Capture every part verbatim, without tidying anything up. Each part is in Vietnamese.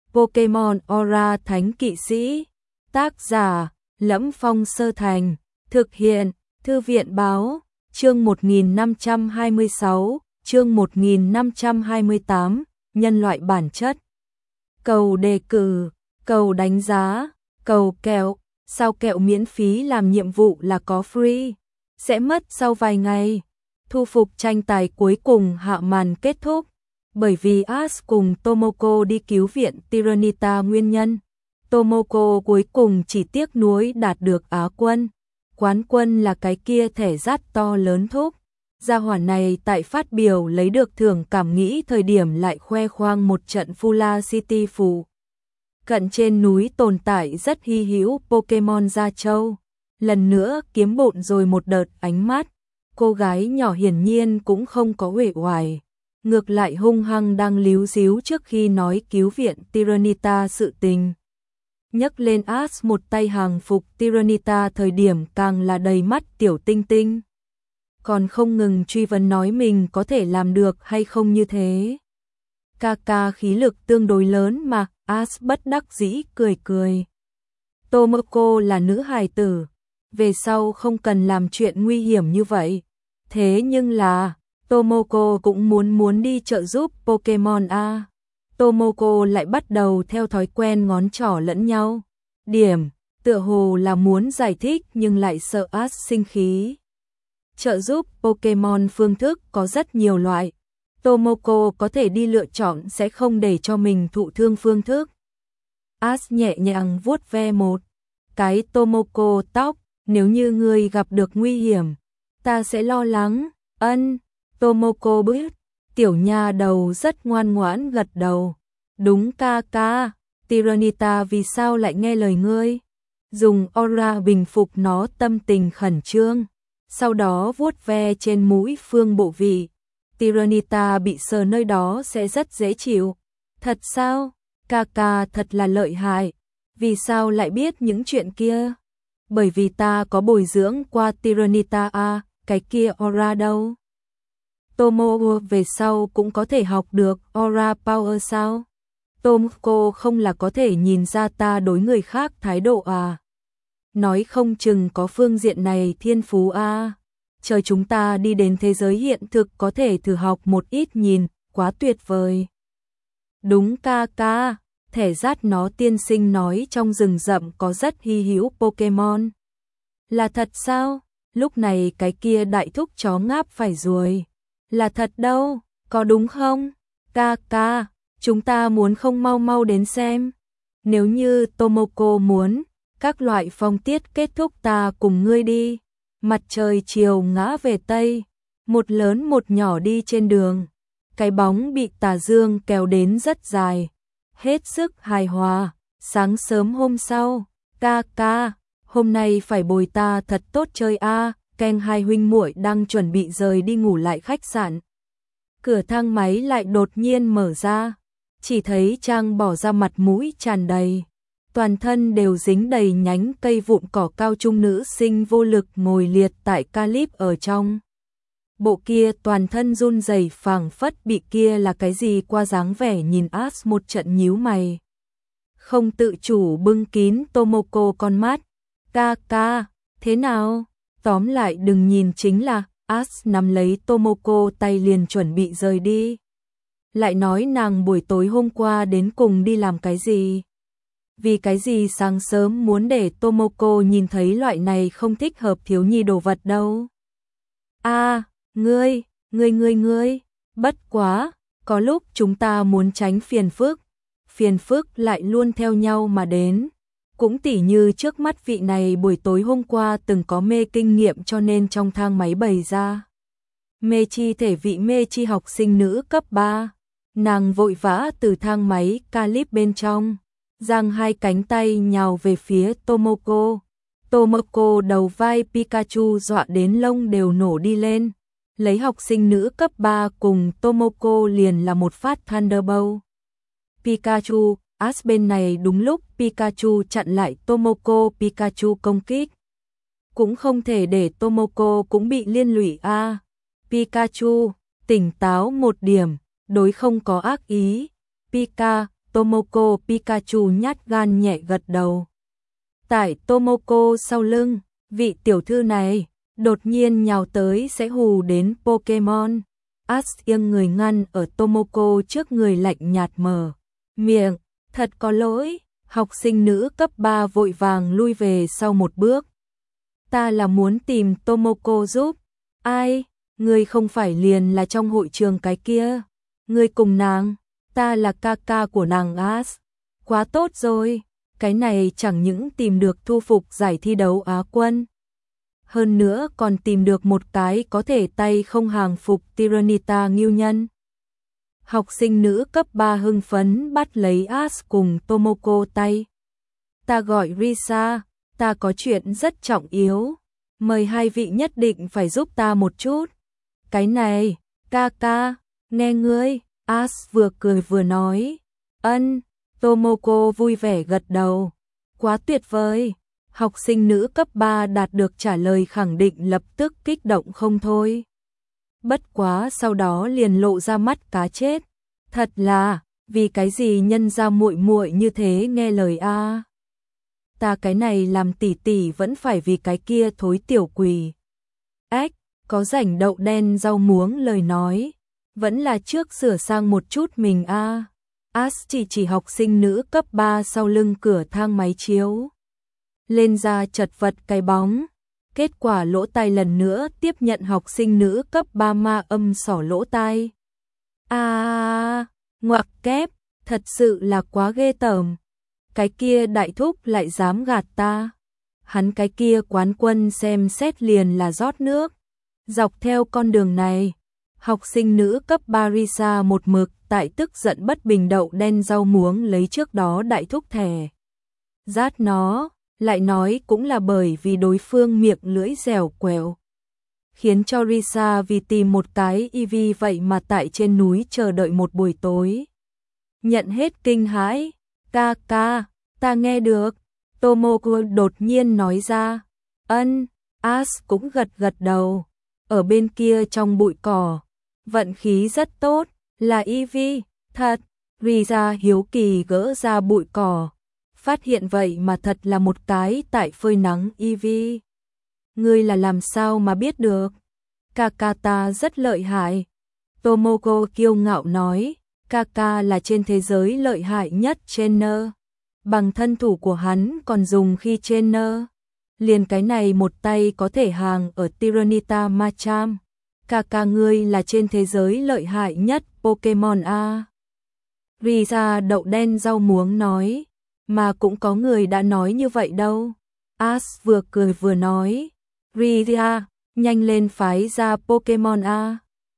Pokemon Aura Thánh Kỵ Sĩ. Tác giả: Lẫm Phong Sơ Thành. Thực hiện: Thư viện Báo. Chương một nghìn năm trăm hai mươi sáu, chương một nghìn năm trăm hai mươi tám, nhân loại bản chất. Cầu đề cử, cầu đánh giá, cầu kẹo, sao kẹo miễn phí làm nhiệm vụ là có free, sẽ mất sau vài ngày. Thu phục tranh tài cuối cùng hạ màn kết thúc, bởi vì Ash cùng Tomoko đi cứu viện Tyranitar nguyên nhân. Tomoko cuối cùng chỉ tiếc nuối đạt được Á quân. Quán quân là cái kia thẻ rát to lớn thúc. Gia hỏa này tại phát biểu lấy được thưởng cảm nghĩ thời điểm lại khoe khoang một trận Fula City phù cận trên núi tồn tại rất hy hữu Pokemon Gia Châu. Lần nữa kiếm bộn rồi một đợt ánh mắt. Cô gái nhỏ hiển nhiên cũng không có uể oải, ngược lại hung hăng đang líu díu trước khi nói cứu viện Tyranitar sự tình. Nhấc lên Ash một tay hàng phục Tyranitar thời điểm càng là đầy mắt tiểu tinh tinh. Còn không ngừng truy vấn nói mình có thể làm được hay không như thế. Kaka khí lực tương đối lớn mà, Ash bất đắc dĩ cười cười. Tomoko là nữ hài tử, về sau không cần làm chuyện nguy hiểm như vậy. Thế nhưng là, Tomoko cũng muốn muốn đi trợ giúp Pokemon A. Tomoko lại bắt đầu theo thói quen ngón trỏ lẫn nhau. Điểm, tựa hồ là muốn giải thích nhưng lại sợ Ash sinh khí. Trợ giúp Pokemon phương thức có rất nhiều loại. Tomoko có thể đi lựa chọn sẽ không để cho mình thụ thương phương thức. Ash nhẹ nhàng vuốt ve một cái Tomoko tóc, nếu như ngươi gặp được nguy hiểm, ta sẽ lo lắng. Ân, Tomoko biết. Tiểu nha đầu rất ngoan ngoãn gật đầu. Đúng ca ca, Tyranitar vì sao lại nghe lời ngươi? Dùng aura bình phục nó tâm tình khẩn trương, sau đó vuốt ve trên mũi phương bộ vị. Tyranitar bị sờ nơi đó sẽ rất dễ chịu. Thật sao? Ca ca thật là lợi hại. Vì sao lại biết những chuyện kia? Bởi vì ta có bồi dưỡng qua Tyranitar a, cái kia aura đâu? Tomoko về sau cũng có thể học được aura power sao? Tomoko không là có thể nhìn ra ta đối người khác thái độ à? Nói không chừng có phương diện này thiên phú a. Chờ chúng ta đi đến thế giới hiện thực có thể thử học một ít nhìn, quá tuyệt vời. Đúng ca ca, thẻ rát nó tiên sinh nói trong rừng rậm có rất hy hữu Pokemon. Là thật sao? Lúc này cái kia đại thúc chó ngáp phải ruồi. Là thật đâu, có đúng không? Ca ca, chúng ta muốn không mau mau đến xem. Nếu như Tomoko muốn, các loại phong tiết kết thúc ta cùng ngươi đi. Mặt trời chiều ngã về Tây, một lớn một nhỏ đi trên đường. Cái bóng bị tà dương kéo đến rất dài. Hết sức hài hòa, sáng sớm hôm sau, ca ca, hôm nay phải bồi ta thật tốt chơi a. Ken hai huynh muội đang chuẩn bị rời đi ngủ lại khách sạn. Cửa thang máy lại đột nhiên mở ra, chỉ thấy Trang bỏ ra mặt mũi tràn đầy, toàn thân đều dính đầy nhánh cây vụn cỏ cao trung nữ sinh vô lực ngồi liệt tại calip ở trong. Bộ kia toàn thân run rẩy phảng phất bị kia là cái gì qua dáng vẻ nhìn Ash một trận nhíu mày. Không tự chủ bưng kín Tomoko con mắt. Ca ca, thế nào? Tóm lại đừng nhìn chính là, Ash nắm lấy Tomoko tay liền chuẩn bị rời đi. Lại nói nàng buổi tối hôm qua đến cùng đi làm cái gì? Vì cái gì sáng sớm muốn để Tomoko nhìn thấy loại này không thích hợp thiếu nhi đồ vật đâu? A, ngươi, ngươi ngươi ngươi, bất quá, có lúc chúng ta muốn tránh phiền phức, phiền phức lại luôn theo nhau mà đến. Cũng tỉ như trước mắt vị này buổi tối hôm qua từng có mê kinh nghiệm cho nên trong thang máy bày ra. Mê chi thể vị mê chi học sinh nữ cấp ba. Nàng vội vã từ thang máy calip bên trong, giang hai cánh tay nhào về phía Tomoko. Tomoko đầu vai Pikachu dọa đến lông đều nổ đi lên. Lấy học sinh nữ cấp ba cùng Tomoko liền là một phát Thunderbolt. Pikachu, Ash bên này đúng lúc Pikachu chặn lại Tomoko, Pikachu công kích. Cũng không thể để Tomoko cũng bị liên lụy a. À, Pikachu, tỉnh táo một điểm, đối không có ác ý. Pika, Tomoko Pikachu nhát gan nhẹ gật đầu. Tại Tomoko sau lưng, vị tiểu thư này đột nhiên nhào tới sẽ hù đến Pokemon. Ash nghiêng người ngăn ở Tomoko trước người lạnh nhạt mở miệng, thật có lỗi. Học sinh nữ cấp ba vội vàng lui về sau một bước. Ta là muốn tìm Tomoko giúp. Ai? Ngươi không phải liền là trong hội trường cái kia. Ngươi cùng nàng, ta là ca ca của nàng Ash. Quá tốt rồi, cái này chẳng những tìm được thu phục giải thi đấu Á quân. Hơn nữa còn tìm được một cái có thể tay không hàng phục Tyranitar ngưu nhân. Học sinh nữ cấp ba hưng phấn bắt lấy Ash cùng Tomoko tay. Ta gọi Risa, ta có chuyện rất trọng yếu. Mời hai vị nhất định phải giúp ta một chút. Cái này, ca ca, nghe ngươi, Ash vừa cười vừa nói. Ân, Tomoko vui vẻ gật đầu. Quá tuyệt vời. Học sinh nữ cấp ba đạt được trả lời khẳng định lập tức kích động không thôi. Bất quá sau đó liền lộ ra mắt cá chết. Thật là, vì cái gì nhân ra muội muội như thế nghe lời a? Ta cái này làm tỷ tỷ vẫn phải vì cái kia thối tiểu quỷ. Ếch, có rảnh đậu đen rau muống lời nói, vẫn là trước sửa sang một chút mình a. Ash chỉ chỉ học sinh nữ cấp ba sau lưng cửa thang máy chiếu. Lên ra chật vật cái bóng. Kết quả lỗ tai lần nữa tiếp nhận học sinh nữ cấp ba ma âm xỏ lỗ tai. À, ngoặc kép, thật sự là quá ghê tởm. Cái kia đại thúc lại dám gạt ta. Hắn cái kia quán quân xem xét liền là rót nước. Dọc theo con đường này, học sinh nữ cấp ba Risa một mực tại tức giận bất bình đậu đen rau muống lấy trước đó đại thúc thẻ. Rát nó, lại nói cũng là bởi vì đối phương miệng lưỡi dẻo quẹo. Khiến cho Risa vì tìm một cái i vê vậy mà tại trên núi chờ đợi một buổi tối. Nhận hết kinh hãi, ca ca, ta nghe được. Tomoko đột nhiên nói ra. Ân, Ash cũng gật gật đầu. Ở bên kia trong bụi cỏ, vận khí rất tốt, là i vê, thật. Risa hiếu kỳ gỡ ra bụi cỏ. Phát hiện vậy mà thật là một cái tại phơi nắng i vê. Ngươi là làm sao mà biết được? Kakata rất lợi hại. Tomoko kiêu ngạo nói, Kaka là trên thế giới lợi hại nhất trainer. Bằng thân thủ của hắn còn dùng khi trainer. Liền cái này một tay có thể hàng ở Tyranitar Machamp. Kaka ngươi là trên thế giới lợi hại nhất Pokemon A. Risa đậu đen rau muống nói. Mà cũng có người đã nói như vậy đâu. Ash vừa cười vừa nói. Risa, nhanh lên phái ra Pokemon A.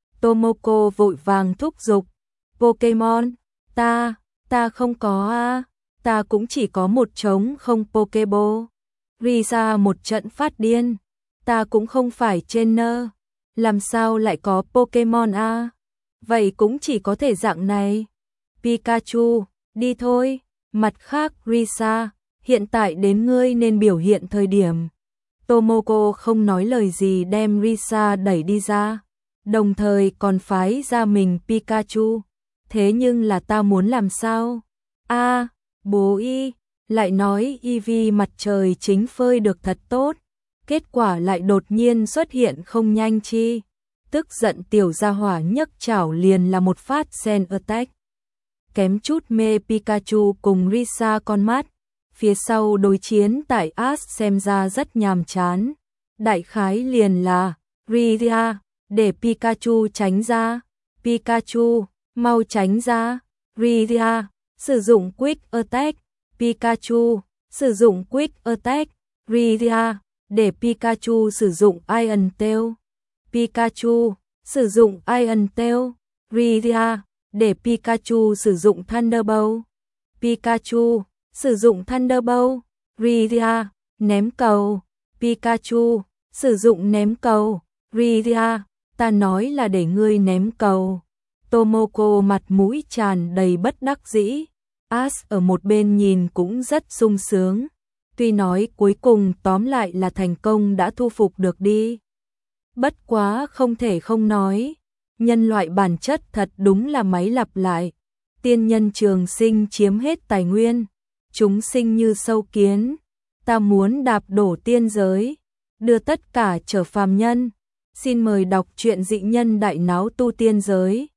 Tomoko vội vàng thúc giục. Pokemon, ta, ta không có A. Ta cũng chỉ có một trống không Pokeball. Risa một trận phát điên. Ta cũng không phải trainer. Làm sao lại có Pokemon A? Vậy cũng chỉ có thể dạng này. Pikachu, đi thôi. Mặt khác Risa, hiện tại đến ngươi nên biểu hiện thời điểm. Tomoko không nói lời gì đem Risa đẩy đi ra. Đồng thời còn phái ra mình Pikachu. Thế nhưng là ta muốn làm sao? A, à, bố y, lại nói i vê mặt trời chính phơi được thật tốt. Kết quả lại đột nhiên xuất hiện không nhanh chi. Tức giận tiểu gia hỏa nhấc chảo liền là một phát Zen Attack. Kém chút mê Pikachu cùng Risa con mắt. Phía sau đối chiến tại Ash xem ra rất nhàm chán. Đại khái liền là Risa, để Pikachu tránh ra. Pikachu, mau tránh ra. Risa, sử dụng Quick Attack. Pikachu, sử dụng Quick Attack. Risa, để Pikachu sử dụng Iron Tail. Pikachu, sử dụng Iron Tail. Risa, để Pikachu sử dụng Thunderbolt. Pikachu, sử dụng Thunderbolt. Risa, ném cầu. Pikachu, sử dụng ném cầu. Risa, ta nói là để ngươi ném cầu. Tomoko mặt mũi tràn đầy bất đắc dĩ. Ash ở một bên nhìn cũng rất sung sướng. Tuy nói cuối cùng tóm lại là thành công đã thu phục được đi. Bất quá không thể không nói. Nhân loại bản chất thật đúng là máy lặp lại. tiên nhân trường sinh chiếm hết tài nguyên, chúng sinh như sâu kiến, ta muốn đạp đổ tiên giới, đưa tất cả trở phàm nhân. Xin mời đọc truyện Dị Nhân Đại Náo Tu Tiên Giới.